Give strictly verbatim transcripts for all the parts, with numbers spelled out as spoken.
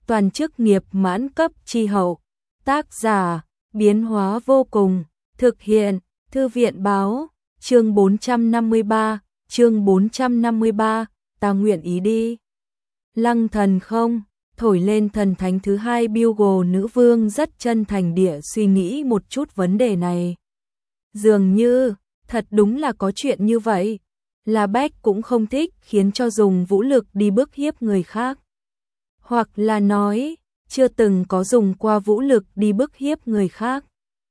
toàn chức nghiệp mãn cấp chi hậu. Tác giả, biến hóa vô cùng, thực hiện, Thư viện báo, chương bốn trăm năm mươi ba, chương bốn trăm năm mươi ba, ta nguyện ý đi. Lăng Thần không, thổi lên thần thánh thứ hai Bugle nữ vương rất chân thành địa suy nghĩ một chút vấn đề này. Dường như, thật đúng là có chuyện như vậy. La Bách cũng không thích khiến cho dùng vũ lực đi bức hiếp người khác. Hoặc là nói, chưa từng có dùng qua vũ lực đi bức hiếp người khác.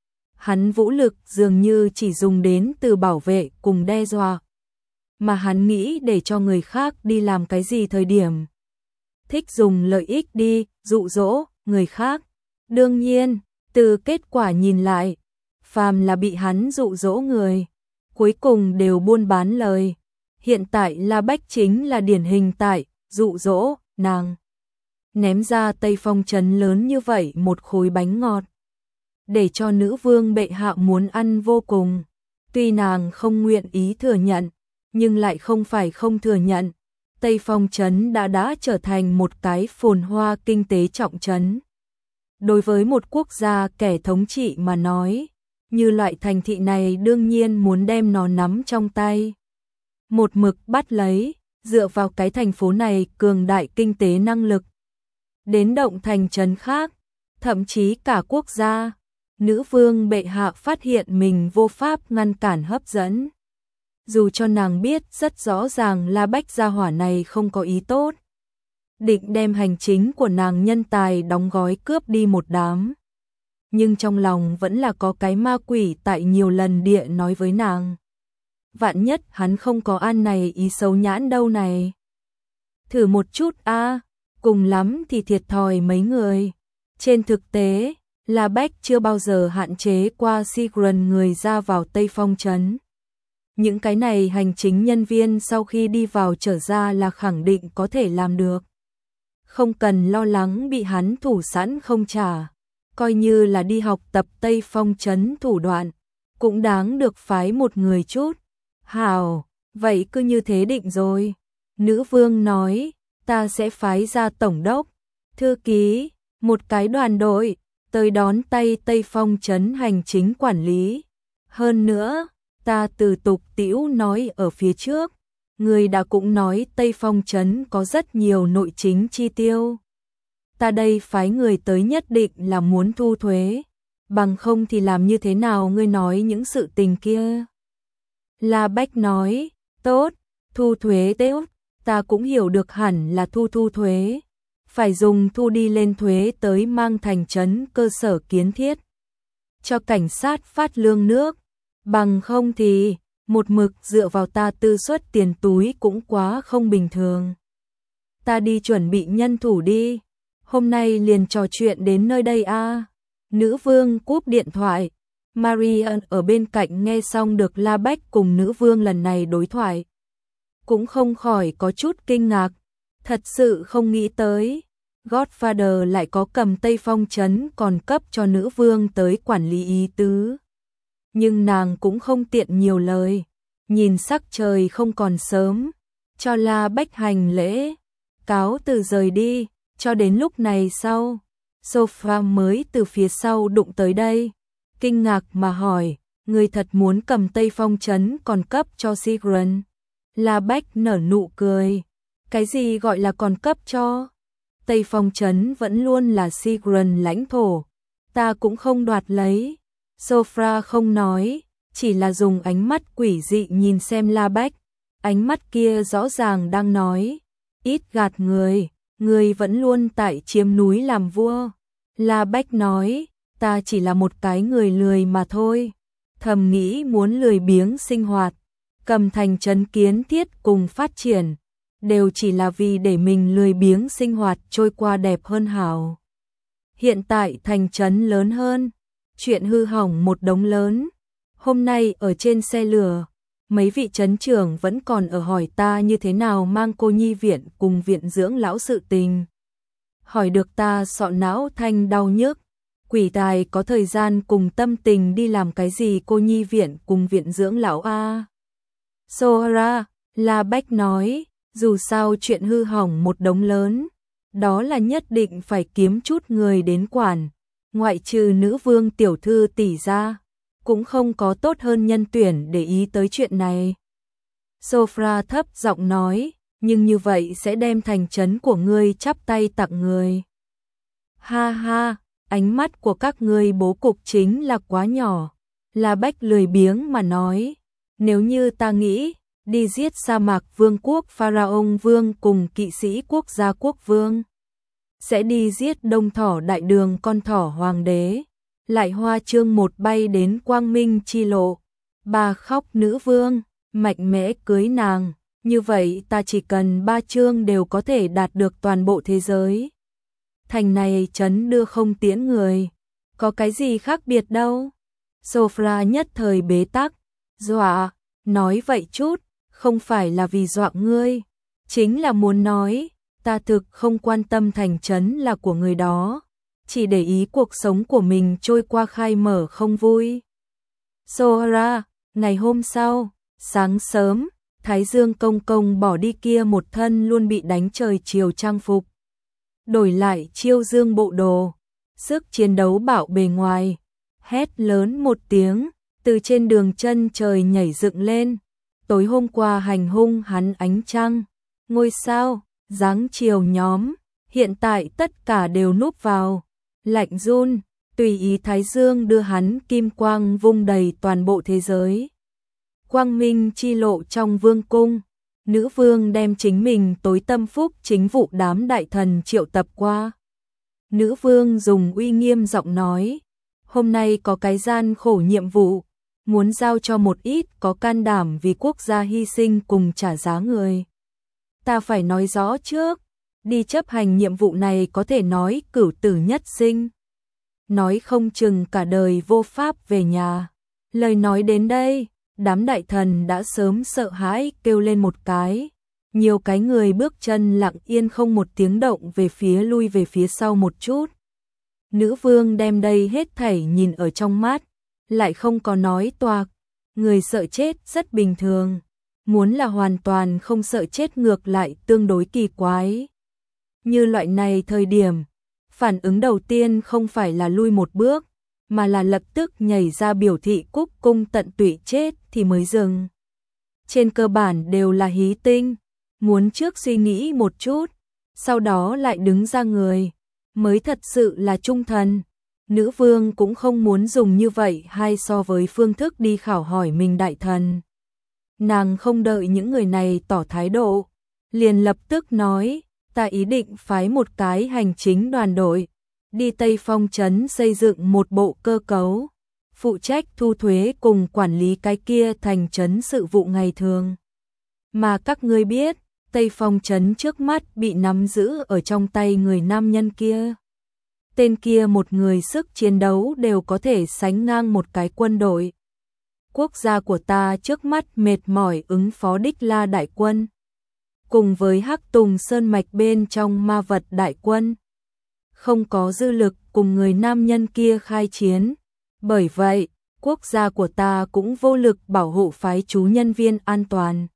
Hắn vũ lực dường như chỉ dùng đến từ bảo vệ cùng đe dọa. Mà hắn nghĩ để cho người khác đi làm cái gì thời điểm. Thích dùng lợi ích đi, dụ dỗ, người khác. Đương nhiên, từ kết quả nhìn lại, phàm là bị hắn dụ dỗ người, cuối cùng đều buôn bán lời. Hiện tại La Bách chính là điển hình tại, dụ dỗ, nàng. Ném ra Tây Phong trấn lớn như vậy một khối bánh ngọt. Để cho nữ vương bệ hạ muốn ăn vô cùng. Tuy nàng không nguyện ý thừa nhận, nhưng lại không phải không thừa nhận. Tây Phong trấn đã đã trở thành một cái phồn hoa kinh tế trọng trấn. Đối với một quốc gia kẻ thống trị mà nói, như loại thành thị này đương nhiên muốn đem nó nắm trong tay. Một mực bắt lấy, dựa vào cái thành phố này cường đại kinh tế năng lực. Đến động thành trấn khác, thậm chí cả quốc gia, nữ vương bệ hạ phát hiện mình vô pháp ngăn cản hấp dẫn. Dù cho nàng biết rất rõ ràng La Bách gia hỏa này không có ý tốt. Định đem hành chính của nàng nhân tài đóng gói cướp đi một đám. Nhưng trong lòng vẫn là có cái ma quỷ tại nhiều lần địa nói với nàng. Vạn nhất hắn không có an này ý xấu nhãn đâu này. Thử một chút a, à, cùng lắm thì thiệt thòi mấy người. Trên thực tế, La Bách chưa bao giờ hạn chế qua Sigrun người ra vào Tây Phong trấn. Những cái này hành chính nhân viên sau khi đi vào trở ra là khẳng định có thể làm được. Không cần lo lắng bị hắn thủ sẵn không trả. Coi như là đi học tập Tây Phong trấn thủ đoạn, cũng đáng được phái một người chút. Hảo, vậy cứ như thế định rồi. Nữ vương nói, ta sẽ phái ra tổng đốc, thư ký, một cái đoàn đội, tới đón tay Tây Phong trấn hành chính quản lý. Hơn nữa, ta từ tục tĩu nói ở phía trước, người đã cũng nói Tây Phong trấn có rất nhiều nội chính chi tiêu. Ta đây phái người tới nhất định là muốn thu thuế, bằng không thì làm như thế nào ngươi nói những sự tình kia. La Bách nói, tốt, thu thuế tốt, ta cũng hiểu được hẳn là thu thu thuế. Phải dùng thu đi lên thuế tới mang thành trấn cơ sở kiến thiết. Cho cảnh sát phát lương nước, bằng không thì một mực dựa vào ta tư suất tiền túi cũng quá không bình thường. Ta đi chuẩn bị nhân thủ đi, hôm nay liền trò chuyện đến nơi đây a. À. Nữ vương cúp điện thoại, Marian ở bên cạnh nghe xong được La Bách cùng nữ vương lần này đối thoại. Cũng không khỏi có chút kinh ngạc, thật sự không nghĩ tới. Godfather lại có cầm Tây Phong trấn còn cấp cho nữ vương tới quản lý ý tứ. Nhưng nàng cũng không tiện nhiều lời, nhìn sắc trời không còn sớm, cho La Bách hành lễ, cáo từ rời đi, cho đến lúc này sau, Sophia mới từ phía sau đụng tới đây, kinh ngạc mà hỏi, người thật muốn cầm Tây Phong trấn còn cấp cho Sigrun? La Bách nở nụ cười, cái gì gọi là còn cấp cho? Tây Phong trấn vẫn luôn là Sigrun lãnh thổ, ta cũng không đoạt lấy. Sophia không nói, chỉ là dùng ánh mắt quỷ dị nhìn xem La Bách, ánh mắt kia rõ ràng đang nói, ít gạt người, người vẫn luôn tại chiếm núi làm vua. La Bách nói, ta chỉ là một cái người lười mà thôi, thầm nghĩ muốn lười biếng sinh hoạt, cầm thành trấn kiến thiết cùng phát triển, đều chỉ là vì để mình lười biếng sinh hoạt trôi qua đẹp hơn hảo. Hiện tại thành trấn lớn hơn, chuyện hư hỏng một đống lớn. Hôm nay ở trên xe lửa, mấy vị trấn trưởng vẫn còn ở hỏi ta như thế nào mang cô nhi viện cùng viện dưỡng lão sự tình. Hỏi được ta sọ não thanh đau nhức, quỷ tài có thời gian cùng tâm tình đi làm cái gì cô nhi viện cùng viện dưỡng lão a. Sohra, La Bách nói, dù sao chuyện hư hỏng một đống lớn, đó là nhất định phải kiếm chút người đến quản, ngoại trừ nữ vương tiểu thư tỷ ra, cũng không có tốt hơn nhân tuyển để ý tới chuyện này. Sophra thấp giọng nói, nhưng như vậy sẽ đem thành trấn của ngươi chắp tay tặng người. Ha ha, ánh mắt của các ngươi bố cục chính là quá nhỏ. La Bách lười biếng mà nói, nếu như ta nghĩ đi giết sa mạc vương quốc Pharaon vương cùng kỵ sĩ quốc gia quốc vương, sẽ đi giết đông thỏ đại đường con thỏ hoàng đế, lại hoa chương một bay đến quang minh chi lộ, bà khóc nữ vương, mạnh mẽ cưới nàng, như vậy ta chỉ cần ba chương đều có thể đạt được toàn bộ thế giới. Thành này trấn đưa không tiễn người, có cái gì khác biệt đâu. Sophra nhất thời bế tắc, dọa, nói vậy chút, không phải là vì dọa ngươi, chính là muốn nói, ta thực không quan tâm thành trấn là của người đó, chỉ để ý cuộc sống của mình trôi qua khai mở không vui. Sohra, ngày hôm sau, sáng sớm, Thái Dương công công bỏ đi kia một thân luôn bị đánh trời chiều trang phục, đổi lại chiêu dương bộ đồ, sức chiến đấu bạo bề ngoài, hét lớn một tiếng, từ trên đường chân trời nhảy dựng lên. Tối hôm qua hành hung hắn ánh trăng, ngôi sao, dáng chiều nhóm, hiện tại tất cả đều núp vào, lạnh run, tùy ý Thái Dương đưa hắn kim quang vung đầy toàn bộ thế giới. Quang minh chi lộ trong vương cung, nữ vương đem chính mình tối tâm phúc chính vụ đám đại thần triệu tập qua. Nữ vương dùng uy nghiêm giọng nói, hôm nay có cái gian khổ nhiệm vụ, muốn giao cho một ít có can đảm vì quốc gia hy sinh cùng trả giá người. Ta phải nói rõ trước, đi chấp hành nhiệm vụ này có thể nói cửu tử nhất sinh. Nói không chừng cả đời vô pháp về nhà. Lời nói đến đây, đám đại thần đã sớm sợ hãi kêu lên một cái. Nhiều cái người bước chân lặng yên không một tiếng động về phía lui về phía sau một chút. Nữ vương đem đây hết thảy nhìn ở trong mắt, lại không có nói toạc, người sợ chết rất bình thường, muốn là hoàn toàn không sợ chết ngược lại tương đối kỳ quái. Như loại này thời điểm, phản ứng đầu tiên không phải là lui một bước, mà là lập tức nhảy ra biểu thị cúc cung tận tụy chết thì mới dừng. Trên cơ bản đều là hí tinh, muốn trước suy nghĩ một chút, sau đó lại đứng ra người, mới thật sự là trung thần. Nữ vương cũng không muốn dùng như vậy hay so với phương thức đi khảo hỏi mình đại thần. Nàng không đợi những người này tỏ thái độ, liền lập tức nói, ta ý định phái một cái hành chính đoàn đội, đi Tây Phong trấn xây dựng một bộ cơ cấu, phụ trách thu thuế cùng quản lý cái kia thành trấn sự vụ ngày thường. Mà các ngươi biết, Tây Phong trấn trước mắt bị nắm giữ ở trong tay người nam nhân kia. Tên kia một người sức chiến đấu đều có thể sánh ngang một cái quân đội. Quốc gia của ta trước mắt mệt mỏi ứng phó Đích La đại quân, cùng với Hắc Tùng Sơn mạch bên trong ma vật đại quân, không có dư lực cùng người nam nhân kia khai chiến. Bởi vậy, quốc gia của ta cũng vô lực bảo hộ phái chú nhân viên an toàn.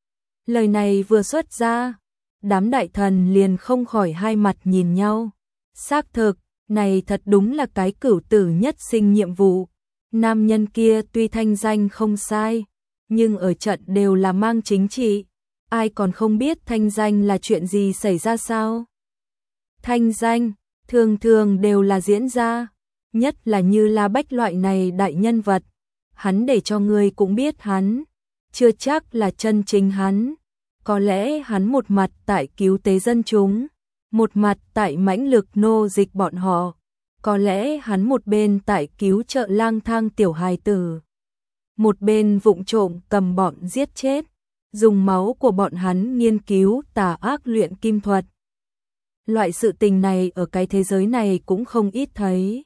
Lời này vừa xuất ra, đám đại thần liền không khỏi hai mặt nhìn nhau. Xác thực, này thật đúng là cái cửu tử nhất sinh nhiệm vụ. Nam nhân kia tuy thanh danh không sai, nhưng ở trận đều là mang chính trị. Ai còn không biết thanh danh là chuyện gì xảy ra sao? Thanh danh, thường thường đều là diễn ra, nhất là như La Bách loại này đại nhân vật. Hắn để cho người cũng biết hắn, chưa chắc là chân chính hắn. Có lẽ hắn một mặt tại cứu tế dân chúng, một mặt tại mãnh lực nô dịch bọn họ. Có lẽ hắn một bên tại cứu trợ lang thang tiểu hài tử, một bên vụng trộm cầm bọn giết chết, dùng máu của bọn hắn nghiên cứu tà ác luyện kim thuật. Loại sự tình này ở cái thế giới này cũng không ít thấy.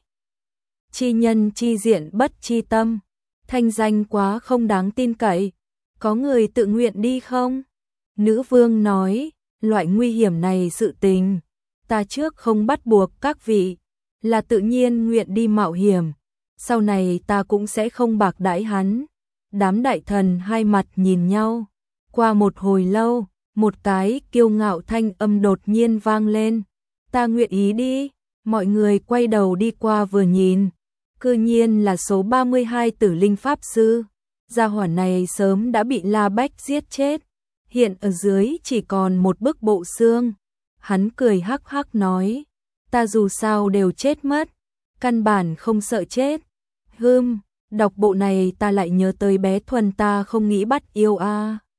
Chi nhân chi diện bất chi tâm, thanh danh quá không đáng tin cậy, có người tự nguyện đi không? Nữ vương nói, loại nguy hiểm này sự tình, ta trước không bắt buộc các vị, là tự nhiên nguyện đi mạo hiểm, sau này ta cũng sẽ không bạc đãi hắn. Đám đại thần hai mặt nhìn nhau, qua một hồi lâu, một cái kiêu ngạo thanh âm đột nhiên vang lên, Ta nguyện ý đi. Mọi người quay đầu đi qua vừa nhìn, cư nhiên là số ba mươi hai Tử Linh Pháp Sư. Gia hỏa này sớm đã bị La Bách giết chết, hiện ở dưới chỉ còn một bức bộ xương. Hắn cười hắc hắc nói, ta dù sao đều chết mất, căn bản không sợ chết. Hừm, đọc bộ này ta lại nhớ tới bé Thuần ta không nghĩ bắt yêu a. À.